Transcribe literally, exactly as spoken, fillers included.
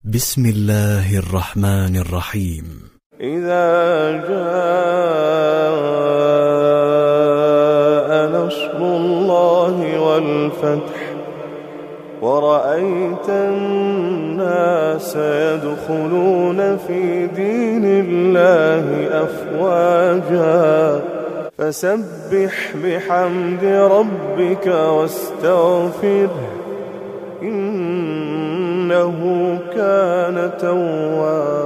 بسم الله الرحمن الرحيم. إذا جاء نصر الله والفتح ورأيت الناس يدخلون في دين الله أفواجا فسبح بحمد ربك واستغفره إنه كان توابا.